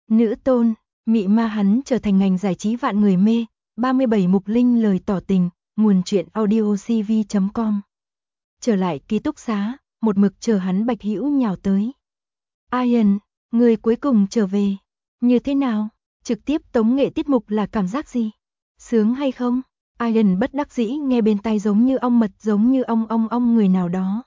Nữ tôn, mị ma hắn trở thành ngành giải trí vạn người mê. 37 Mục Linh lời tỏ tình, nguồn truyện audiocv.com. Trở lại ký túc xá, một mực chờ hắn Bạch Hữu nhào tới. Ian, người cuối cùng trở về. Như thế nào? Trực tiếp tống nghệ tiết mục là cảm giác gì? Sướng hay không? Ian bất đắc dĩ nghe bên tai giống như ong mật, giống như ong người nào đó.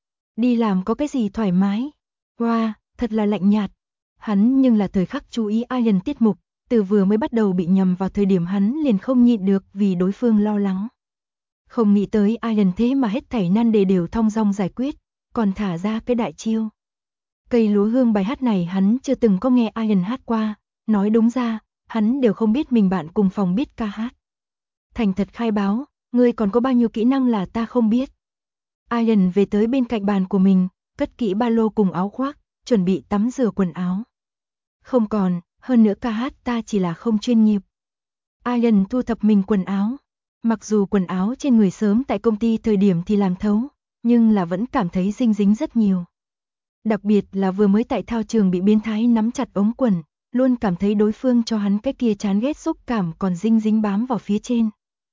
Đi làm có cái gì thoải mái? Wow, thật là lạnh nhạt. Hắn nhưng là thời khắc chú ý Ian tiết mục, từ vừa mới bắt đầu bị nhầm vào thời điểm hắn liền không nhịn được vì đối phương lo lắng. Không nghĩ tới Ian thế mà hết thảy nan đề đều thong dong giải quyết, còn thả ra cái đại chiêu. Cây lúa hương bài hát này hắn chưa từng có nghe Ian hát qua, nói đúng ra, hắn đều không biết mình bạn cùng phòng biết ca hát. Thành thật khai báo, ngươi còn có bao nhiêu kỹ năng là ta không biết. Ian về tới bên cạnh bàn của mình, cất kỹ ba lô cùng áo khoác, chuẩn bị tắm rửa quần áo. Không còn, hơn nữa ca hát ta chỉ là không chuyên nghiệp. Ian thu thập mình quần áo. Mặc dù quần áo trên người sớm tại công ty thời điểm thì làm thấu, nhưng là vẫn cảm thấy dinh dính rất nhiều. Đặc biệt là vừa mới tại thao trường bị biến thái nắm chặt ống quần, luôn cảm thấy đối phương cho hắn cái kia chán ghét xúc cảm còn dinh dính bám vào phía trên.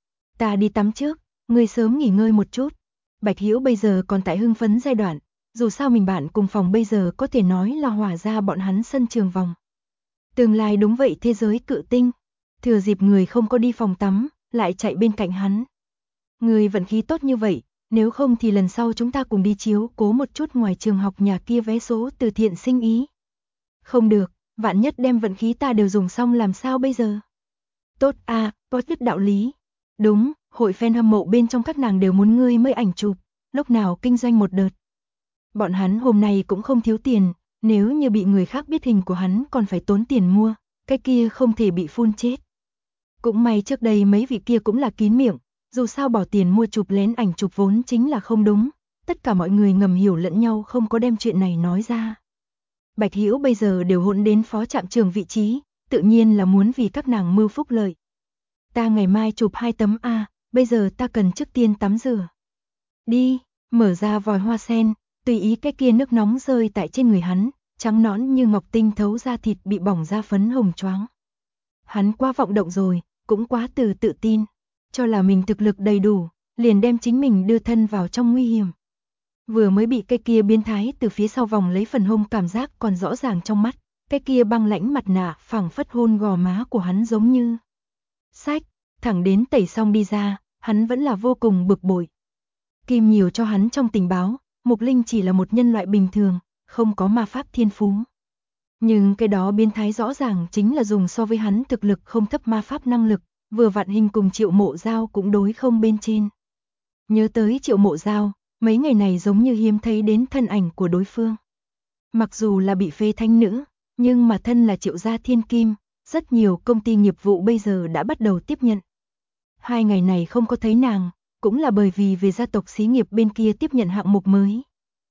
Ta đi tắm trước, ngươi sớm nghỉ ngơi một chút. Bạch Hữu bây giờ còn tại hưng phấn giai đoạn, dù sao mình bạn cùng phòng bây giờ có thể nói là hòa ra bọn hắn sân trường vòng. Tương lai đúng vậy thế giới cự tinh, thừa dịp người không có đi phòng tắm, lại chạy bên cạnh hắn. Người vận khí tốt như vậy, nếu không thì lần sau chúng ta cùng đi chiếu cố một chút ngoài trường học nhà kia vé số từ thiện sinh ý. Không được, vạn nhất đem vận khí ta đều dùng xong làm sao bây giờ? Tốt à, có chút đạo lý. Đúng, hội fan hâm mộ bên trong các nàng đều muốn ngươi mới ảnh chụp, lúc nào kinh doanh một đợt. Bọn hắn hôm nay cũng không thiếu tiền, nếu như bị người khác biết hình của hắn còn phải tốn tiền mua, cái kia không thể bị phun chết. Cũng may trước đây mấy vị kia cũng là kín miệng, dù sao bỏ tiền mua chụp lén ảnh chụp vốn chính là không đúng, tất cả mọi người ngầm hiểu lẫn nhau không có đem chuyện này nói ra. Bạch Hữu bây giờ đều hỗn đến phó trạm trưởng vị trí, tự nhiên là muốn vì các nàng mưu phúc lợi. Ta ngày mai chụp 2 tấm A, bây giờ ta cần trước tiên tắm rửa. Đi, mở ra vòi hoa sen, tùy ý cái kia nước nóng rơi tại trên người hắn, trắng nõn như ngọc tinh thấu da thịt bị bỏng da phấn hồng choáng. Hắn quá vọng động rồi, cũng quá tự tin, cho là mình thực lực đầy đủ, liền đem chính mình đưa thân vào trong nguy hiểm. Vừa mới bị cái kia biến thái từ phía sau vòng lấy phần hông cảm giác còn rõ ràng trong mắt, cái kia băng lãnh mặt nạ phảng phất hôn gò má của hắn giống như sách, thẳng đến tẩy xong đi ra, hắn vẫn là vô cùng bực bội. Kim nhiều cho hắn trong tình báo, Mục Linh chỉ là một nhân loại bình thường, không có ma pháp thiên phú. Nhưng cái đó biến thái rõ ràng chính là dùng so với hắn thực lực không thấp ma pháp năng lực, vừa vặn hình cùng Triệu Mộ Giao cũng đối không bên trên. Nhớ tới Triệu Mộ Giao, mấy ngày này giống như hiếm thấy đến thân ảnh của đối phương. Mặc dù là bị phế thánh nữ, nhưng mà thân là Triệu gia thiên kim, rất nhiều công ty nghiệp vụ bây giờ đã bắt đầu tiếp nhận. 2 ngày này không có thấy nàng, cũng là bởi vì về gia tộc xí nghiệp bên kia tiếp nhận hạng mục mới.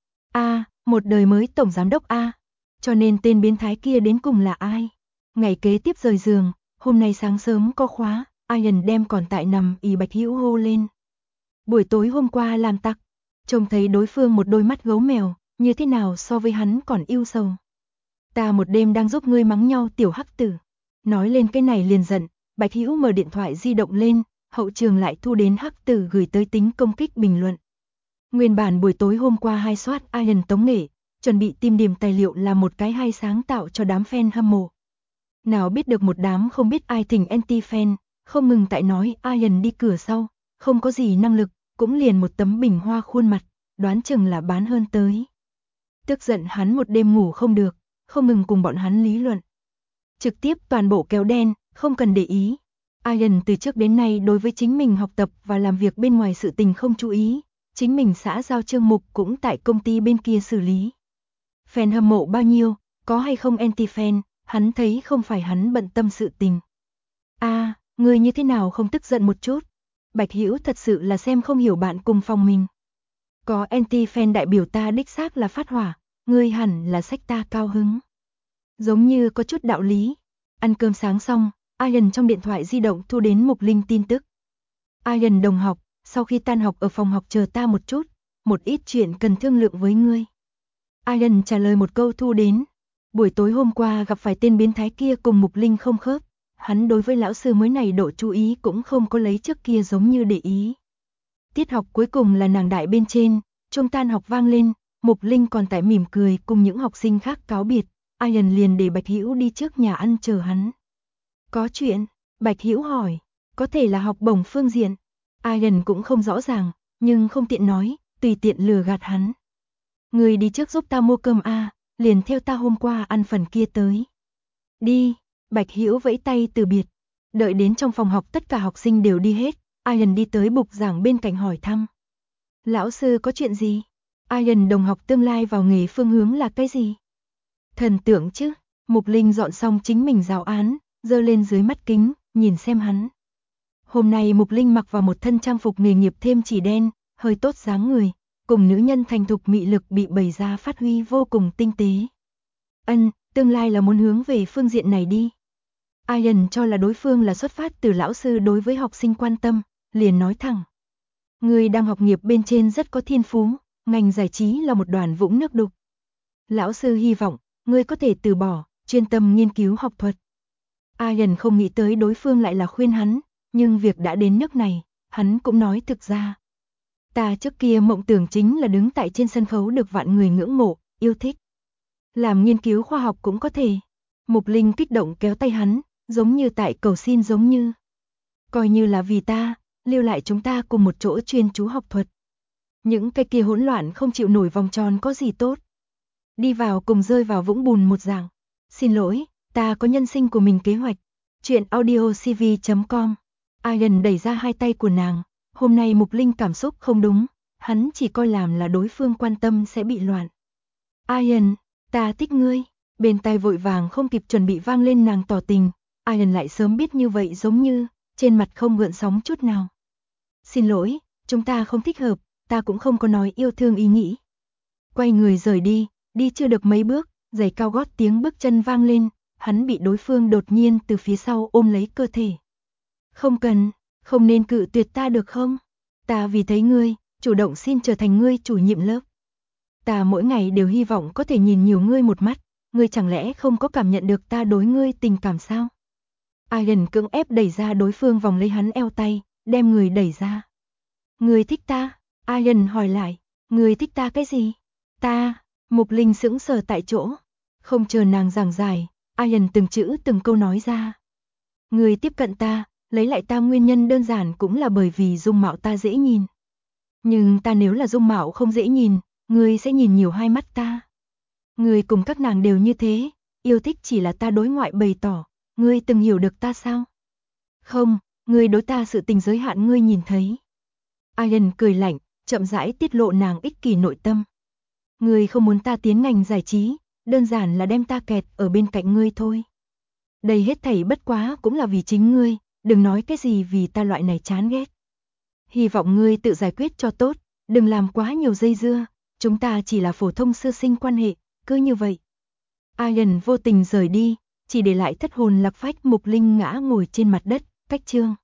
Một đời mới tổng giám đốc A. Cho nên tên biến thái kia đến cùng là ai? Ngày kế tiếp rời giường, hôm nay sáng sớm có khóa, Ian đem còn tại nằm ì Bạch Hữu hô lên. Buổi tối hôm qua làm tặc, trông thấy đối phương một đôi mắt gấu mèo, như thế nào so với hắn còn yêu sầu. Ta một đêm đang giúp ngươi mắng nhau tiểu hắc tử. Nói lên cái này liền giận, Bạch Hữu mở điện thoại di động lên, hậu trường lại thu đến hắc tử gửi tới tính công kích bình luận. Nguyên bản buổi tối hôm qua hai soát Ian tống nghệ, chuẩn bị tìm điểm tài liệu làm một cái hay sáng tạo cho đám fan hâm mộ. Nào biết được một đám không biết ai thỉnh anti-fan, không ngừng tại nói Ian đi cửa sau, không có gì năng lực, cũng liền một tấm bình hoa khuôn mặt, đoán chừng là bán hơn tới. Tức giận hắn một đêm ngủ không được, không ngừng cùng bọn hắn lý luận. Trực tiếp toàn bộ kéo đen, không cần để ý. Ian từ trước đến nay đối với chính mình học tập và làm việc bên ngoài sự tình không chú ý, chính mình xã giao chương mục cũng tại công ty bên kia xử lý. Fan hâm mộ bao nhiêu, có hay không anti-fan, hắn thấy không phải hắn bận tâm sự tình. Người như thế nào không tức giận một chút? Bạch Hữu thật sự là xem không hiểu bạn cùng phòng mình. Có anti-fan đại biểu ta đích xác là phát hỏa, ngươi hẳn là sách ta cao hứng. Giống như có chút đạo lý. Ăn cơm sáng xong, Ian trong điện thoại di động thu đến Mục Linh tin tức. Ian đồng học, sau khi tan học ở phòng học chờ ta một chút, một ít chuyện cần thương lượng với ngươi. Ian trả lời một câu thu đến. Buổi tối hôm qua gặp phải tên biến thái kia cùng Mục Linh không khớp, hắn đối với lão sư mới này độ chú ý cũng không có lấy trước kia giống như để ý. Tiết học cuối cùng là nàng đại bên trên, chuông tan học vang lên, Mục Linh còn tại mỉm cười cùng những học sinh khác cáo biệt, Ian liền để Bạch Hữu đi trước nhà ăn chờ hắn. Có chuyện? Bạch Hữu hỏi, có thể là học bổng phương diện. Ian cũng không rõ ràng, nhưng không tiện nói, tùy tiện lừa gạt hắn. Người đi trước giúp ta mua cơm liền theo ta hôm qua ăn phần kia tới. Đi, Bạch Hữu vẫy tay từ biệt. Đợi đến trong phòng học tất cả học sinh đều đi hết, Ian đi tới bục giảng bên cạnh hỏi thăm. Lão sư có chuyện gì? Ian đồng học tương lai vào nghề phương hướng là cái gì? Thần tượng chứ. Mục Linh dọn xong chính mình giáo án, giơ lên dưới mắt kính, nhìn xem hắn. Hôm nay Mục Linh mặc vào một thân trang phục nghề nghiệp thêm chỉ đen, hơi tốt dáng người, cùng nữ nhân thành thục mị lực bị bày ra phát huy vô cùng tinh tế. Tương lai là muốn hướng về phương diện này đi. Ian cho là đối phương là xuất phát từ lão sư đối với học sinh quan tâm, liền nói thẳng. Người đang học nghiệp bên trên rất có thiên phú, ngành giải trí là một đoàn vũng nước đục. Lão sư hy vọng, ngươi có thể từ bỏ, chuyên tâm nghiên cứu học thuật. Ian không nghĩ tới đối phương lại là khuyên hắn, nhưng việc đã đến nước này, hắn cũng nói thực ra. Ta trước kia mộng tưởng chính là đứng tại trên sân khấu được vạn người ngưỡng mộ, yêu thích. Làm nghiên cứu khoa học cũng có thể. Mục Linh kích động kéo tay hắn, giống như tại cầu xin giống như. Coi như là vì ta, lưu lại chúng ta cùng một chỗ chuyên chú học thuật. Những cái kia hỗn loạn không chịu nổi vòng tròn có gì tốt. Đi vào cùng rơi vào vũng bùn một dạng. Xin lỗi, ta có nhân sinh của mình kế hoạch. Chuyện audiocv.com. Ian đẩy ra hai tay của nàng. Hôm nay Mục Linh cảm xúc không đúng, hắn chỉ coi làm là đối phương quan tâm sẽ bị loạn. Ian, ta thích ngươi. Bên tai vội vàng không kịp chuẩn bị vang lên nàng tỏ tình. Ian lại sớm biết như vậy giống như, trên mặt không gợn sóng chút nào. Xin lỗi, chúng ta không thích hợp, ta cũng không có nói yêu thương ý nghĩ. Quay người rời đi, đi chưa được mấy bước, giày cao gót tiếng bước chân vang lên, hắn bị đối phương đột nhiên từ phía sau ôm lấy cơ thể. Không cần, không nên cự tuyệt ta được không? Ta vì thấy ngươi, chủ động xin trở thành ngươi chủ nhiệm lớp. Ta mỗi ngày đều hy vọng có thể nhìn nhiều ngươi một mắt, ngươi chẳng lẽ không có cảm nhận được ta đối ngươi tình cảm sao? Ian cưỡng ép đẩy ra đối phương vòng lấy hắn eo tay, đem người đẩy ra. Ngươi thích ta? Ian hỏi lại, ngươi thích ta cái gì? Ta, Mục Linh sững sờ tại chỗ, không chờ nàng giảng giải, Ian từng chữ từng câu nói ra. Ngươi tiếp cận ta, lấy lại ta nguyên nhân đơn giản cũng là bởi vì dung mạo ta dễ nhìn. Nhưng ta nếu là dung mạo không dễ nhìn, ngươi sẽ nhìn nhiều hai mắt ta. Ngươi cùng các nàng đều như thế, yêu thích chỉ là ta đối ngoại bày tỏ, ngươi từng hiểu được ta sao? Không, ngươi đối ta sự tình giới hạn ngươi nhìn thấy. Ian cười lạnh, chậm rãi tiết lộ nàng ích kỷ nội tâm. Ngươi không muốn ta tiến ngành giải trí, đơn giản là đem ta kẹt ở bên cạnh ngươi thôi. Đây hết thảy bất quá cũng là vì chính ngươi, đừng nói cái gì vì ta loại này chán ghét. Hy vọng ngươi tự giải quyết cho tốt, đừng làm quá nhiều dây dưa, chúng ta chỉ là phổ thông sư sinh quan hệ, cứ như vậy. Ian vô tình rời đi, chỉ để lại thất hồn lạc phách Mục Linh ngã ngồi trên mặt đất, cách chương.